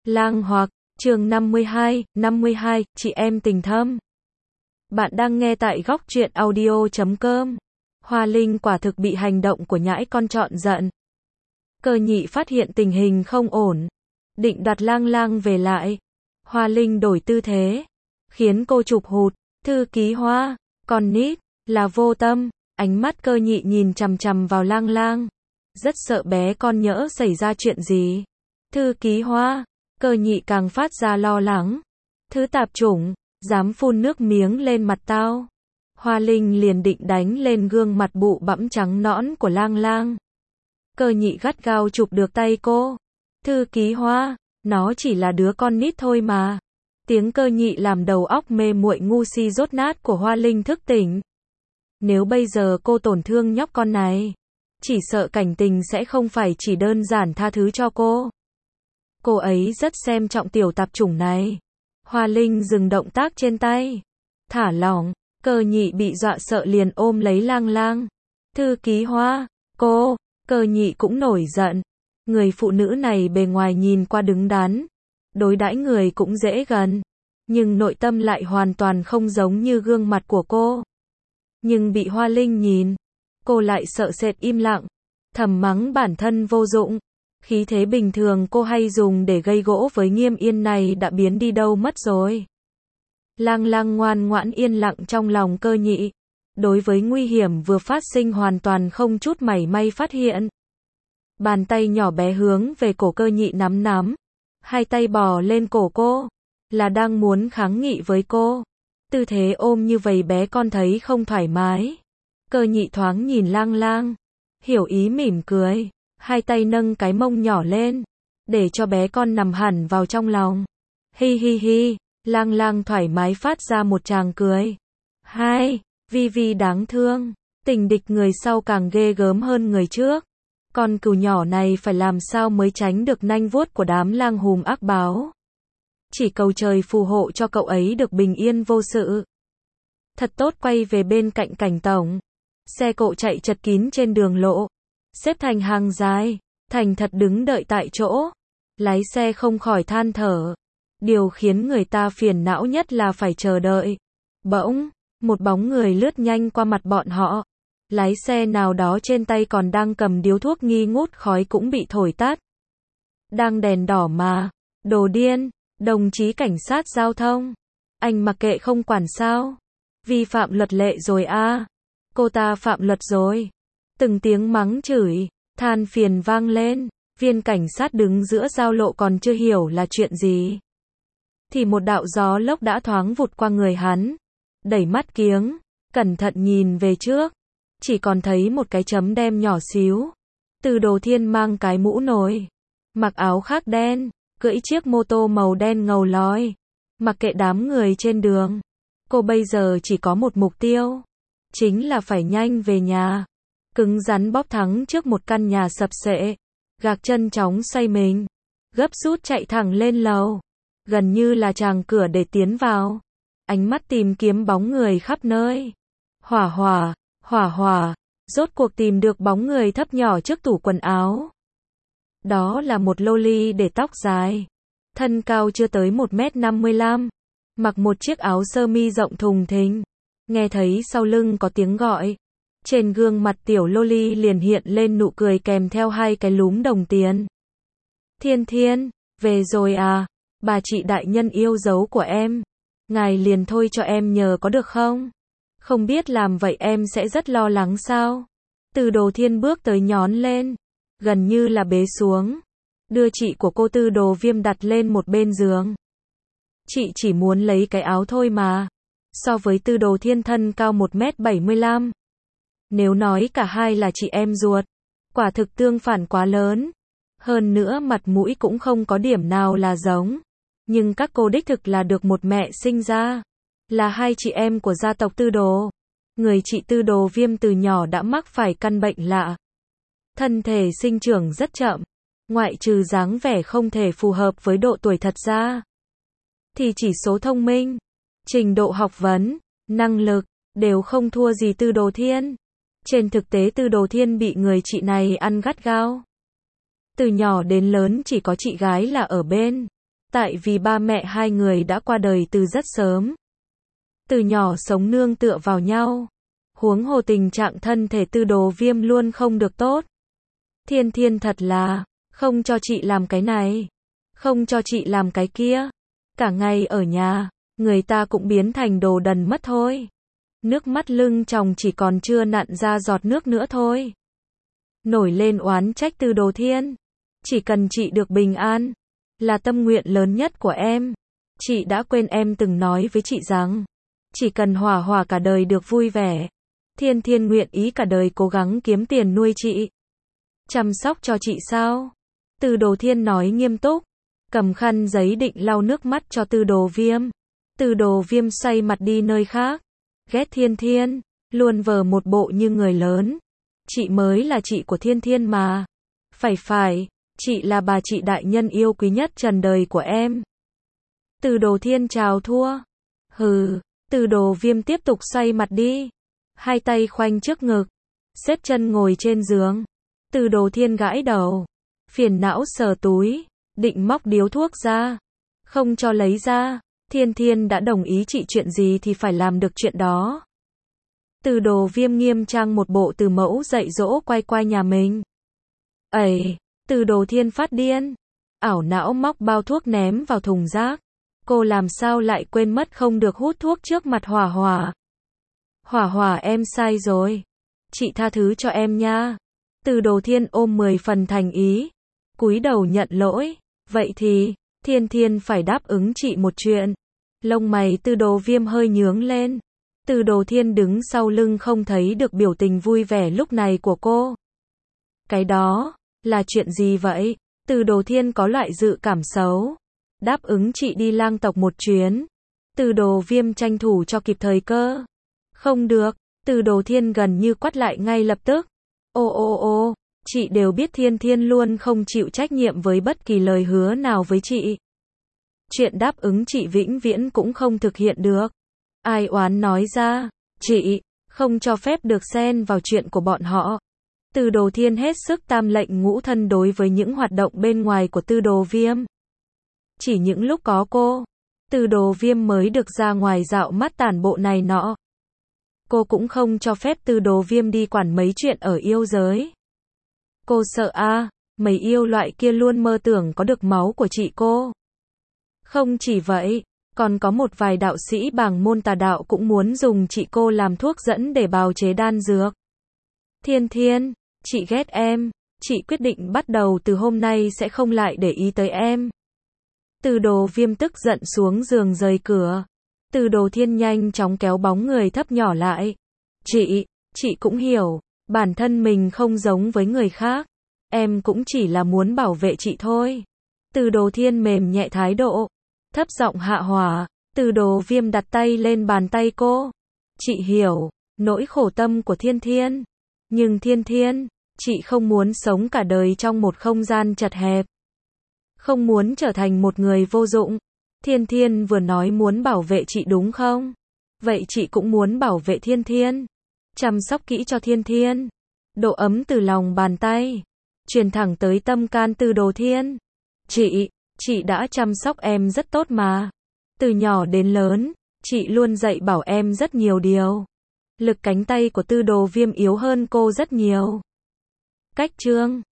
Lang Hoặc, chương 52, chị em tình thâm. Bạn đang nghe tại góc truyện audio.com. Hoa Linh quả thực bị hành động của nhãi con chọn giận. Cơ Nhị phát hiện tình hình không ổn, định đặt Lang Lang về lại. Hoa Linh đổi tư thế, khiến cô chụp hụt. Thư ký Hoa, con nít, là vô tâm. Ánh mắt Cơ Nhị nhìn chằm chằm vào Lang Lang, rất sợ bé con nhỡ xảy ra chuyện gì. Thư ký Hoa, Cơ Nhị càng phát ra lo lắng. Thứ tạp chủng, dám phun nước miếng lên mặt tao. Hoa Linh liền định đánh lên gương mặt bụ bẫm trắng nõn của Lang Lang. Cơ Nhị gắt gao chụp được tay cô. Thư ký Hoa, nó chỉ là đứa con nít thôi mà. Tiếng Cơ Nhị làm đầu óc mê muội ngu si dốt nát của Hoa Linh thức tỉnh. Nếu bây giờ cô tổn thương nhóc con này, chỉ sợ cảnh tình sẽ không phải chỉ đơn giản tha thứ cho cô. Cô ấy rất xem trọng tiểu tạp chủng này. Hoa Linh dừng động tác trên tay, thả lỏng. Cơ Nhị bị dọa sợ liền ôm lấy Lang Lang. Thư ký Hoa, cô. Cơ Nhị cũng nổi giận. Người phụ nữ này bề ngoài nhìn qua đứng đắn, đối đãi người cũng dễ gần, nhưng nội tâm lại hoàn toàn không giống như gương mặt của cô. Nhưng bị Hoa Linh nhìn, cô lại sợ sệt im lặng, thầm mắng bản thân vô dụng. Khí thế bình thường cô hay dùng để gây gỗ với Nghiêm Yên này đã biến đi đâu mất rồi. Lang Lang ngoan ngoãn yên lặng trong lòng Cơ Nhị, đối với nguy hiểm vừa phát sinh hoàn toàn không chút mảy may phát hiện. Bàn tay nhỏ bé hướng về cổ Cơ Nhị nắm nắm, hai tay bò lên cổ cô, là đang muốn kháng nghị với cô. Tư thế ôm như vậy bé con thấy không thoải mái. Cơ Nhị thoáng nhìn Lang Lang, hiểu ý mỉm cười, hai tay nâng cái mông nhỏ lên, để cho bé con nằm hẳn vào trong lòng. Hi hi hi, Lang Lang thoải mái phát ra một tràng cười. Hai, Vi Vi đáng thương, tình địch người sau càng ghê gớm hơn người trước. Con cừu nhỏ này phải làm sao mới tránh được nanh vuốt của đám lang hùm ác báo. Chỉ cầu trời phù hộ cho cậu ấy được bình yên vô sự. Thật tốt. Quay về bên cạnh Cảnh tổng. Xe cộ chạy chật kín trên đường lộ, xếp thành hàng dài, thành thật đứng đợi tại chỗ. Lái xe không khỏi than thở. Điều khiến người ta phiền não nhất là phải chờ đợi. Bỗng, một bóng người lướt nhanh qua mặt bọn họ. Lái xe nào đó trên tay còn đang cầm điếu thuốc nghi ngút khói cũng bị thổi tắt. Đang đèn đỏ mà. Đồ điên, đồng chí cảnh sát giao thông. Anh mặc kệ không quản sao? Vi phạm luật lệ rồi à? Cô ta phạm luật rồi. Từng tiếng mắng chửi, than phiền vang lên. Viên cảnh sát đứng giữa giao lộ còn chưa hiểu là chuyện gì, thì một đạo gió lốc đã thoáng vụt qua người hắn. Đẩy mắt kiếng, cẩn thận nhìn về trước, chỉ còn thấy một cái chấm đen nhỏ xíu. Từ Đồ Thiên mang cái mũ nồi, mặc áo khác đen, cưỡi chiếc mô tô màu đen ngầu lói. Mặc kệ đám người trên đường, cô bây giờ chỉ có một mục tiêu, chính là phải nhanh về nhà. Cứng rắn bóp thắng trước một căn nhà sập xệ, gạc chân chóng xoay mình, gấp rút chạy thẳng lên lầu, gần như là tràng cửa để tiến vào. Ánh mắt tìm kiếm bóng người khắp nơi. Hỏa hỏa, rốt cuộc tìm được bóng người thấp nhỏ trước tủ quần áo. Đó là một loli để tóc dài, thân cao chưa tới 1m55, mặc một chiếc áo sơ mi rộng thùng thình. Nghe thấy sau lưng có tiếng gọi, trên gương mặt tiểu loli liền hiện lên nụ cười kèm theo hai cái lúm đồng tiền. Thiên Thiên, về rồi à? Bà chị đại nhân yêu dấu của em, ngài liền thôi cho em nhờ có được không? Không biết làm vậy em sẽ rất lo lắng sao? Từ Đồ Thiên bước tới nhón lên, gần như là bế xuống, đưa chị của cô Tư Đồ Viêm đặt lên một bên giường. Chị chỉ muốn lấy cái áo thôi mà. So với Tư Đồ Thiên thân cao 1m75, nếu nói cả hai là chị em ruột, quả thực tương phản quá lớn. Hơn nữa mặt mũi cũng không có điểm nào là giống. Nhưng các cô đích thực là được một mẹ sinh ra, là hai chị em của gia tộc Tư Đồ. Người chị Tư Đồ Viêm từ nhỏ đã mắc phải căn bệnh lạ, thân thể sinh trưởng rất chậm, ngoại trừ dáng vẻ không thể phù hợp với độ tuổi thật ra, thì chỉ số thông minh, trình độ học vấn, năng lực đều không thua gì Tư Đồ Thiên. Trên thực tế Tư Đồ Thiên bị người chị này ăn gắt gao. Từ nhỏ đến lớn chỉ có chị gái là ở bên, Tại vì ba mẹ hai người đã qua đời từ rất sớm. Từ nhỏ sống nương tựa vào nhau. Huống hồ tình trạng thân thể Tư Đồ Viêm luôn không được tốt. Thiên Thiên thật là, không cho chị làm cái này, không cho chị làm cái kia. Cả ngày ở nhà, người ta cũng biến thành đồ đần mất thôi. Nước mắt lưng tròng chỉ còn chưa nặn ra giọt nước nữa thôi. Nổi lên oán trách Tư Đồ Thiên. Chỉ cần chị được bình an, là tâm nguyện lớn nhất của em. Chị đã quên em từng nói với chị rằng, chỉ cần Hỏa Hỏa cả đời được vui vẻ, Thiên Thiên nguyện ý cả đời cố gắng kiếm tiền nuôi chị. Chăm sóc cho chị sao? Tư Đồ Thiên nói nghiêm túc, cầm khăn giấy định lau nước mắt cho Tư Đồ Viêm. Tư Đồ Viêm xoay mặt đi nơi khác. Ghét Thiên Thiên, luôn vờ một bộ như người lớn. Chị mới là chị của Thiên Thiên mà. Phải, chị là bà chị đại nhân yêu quý nhất trần đời của em. Tư Đồ Thiên chào thua. Hừ, Tư Đồ Viêm tiếp tục xoay mặt đi. Hai tay khoanh trước ngực, xếp chân ngồi trên giường. Tư Đồ Thiên gãi đầu, phiền não sờ túi, định móc điếu thuốc ra. Không cho lấy ra, Thiên Thiên đã đồng ý chị chuyện gì thì phải làm được chuyện đó. Tư Đồ Viêm nghiêm trang một bộ từ mẫu dạy dỗ quay quay nhà mình. Ẩy, Tư Đồ Thiên phát điên, ảo não móc bao thuốc ném vào thùng rác. Cô làm sao lại quên mất không được hút thuốc trước mặt Hỏa Hỏa. Hỏa Hỏa em sai rồi, chị tha thứ cho em nha. Tư Đồ Thiên ôm 10 phần thành ý, cúi đầu nhận lỗi. Vậy thì, Thiên Thiên phải đáp ứng chị một chuyện. Lông mày Tư Đồ Viêm hơi nhướng lên. Tư Đồ Thiên đứng sau lưng không thấy được biểu tình vui vẻ lúc này của cô. Cái đó, là chuyện gì vậy? Tư Đồ Thiên có loại dự cảm xấu. Đáp ứng chị đi lang tộc một chuyến. Tư Đồ Viêm tranh thủ cho kịp thời cơ. Không được, Tư Đồ Thiên gần như quát lại ngay lập tức. Ô, chị đều biết Thiên Thiên luôn không chịu trách nhiệm với bất kỳ lời hứa nào với chị. Chuyện đáp ứng chị vĩnh viễn cũng không thực hiện được. Ai oán nói ra, chị không cho phép được xen vào chuyện của bọn họ. Tư Đồ Thiên hết sức tam lệnh ngũ thân đối với những hoạt động bên ngoài của Tư Đồ Viêm. Chỉ những lúc có cô, Tư Đồ Viêm mới được ra ngoài dạo mắt tản bộ này nọ. Cô cũng không cho phép Tư Đồ Viêm đi quản mấy chuyện ở yêu giới. Cô sợ mấy yêu loại kia luôn mơ tưởng có được máu của chị cô. Không chỉ vậy, còn có một vài đạo sĩ bảng môn tà đạo cũng muốn dùng chị cô làm thuốc dẫn để bào chế đan dược. Thiên Thiên, chị ghét em, chị quyết định bắt đầu từ hôm nay sẽ không lại để ý tới em. Tư Đồ Viêm tức giận xuống giường rời cửa. Tư Đồ Thiên nhanh chóng kéo bóng người thấp nhỏ lại. Chị cũng hiểu, bản thân mình không giống với người khác. Em cũng chỉ là muốn bảo vệ chị thôi. Tư Đồ Thiên mềm nhẹ thái độ, thấp giọng hạ hỏa. Tư Đồ Viêm đặt tay lên bàn tay cô. Chị hiểu nỗi khổ tâm của Thiên Thiên. Nhưng Thiên Thiên, chị không muốn sống cả đời trong một không gian chật hẹp. Không muốn trở thành một người vô dụng. Thiên Thiên vừa nói muốn bảo vệ chị đúng không? Vậy chị cũng muốn bảo vệ Thiên Thiên. Chăm sóc kỹ cho Thiên Thiên. Độ ấm từ lòng bàn tay truyền thẳng tới tâm can Tư Đồ Thiên. Chị đã chăm sóc em rất tốt mà. Từ nhỏ đến lớn, chị luôn dạy bảo em rất nhiều điều. Lực cánh tay của Tư Đồ Viêm yếu hơn cô rất nhiều. Cách chương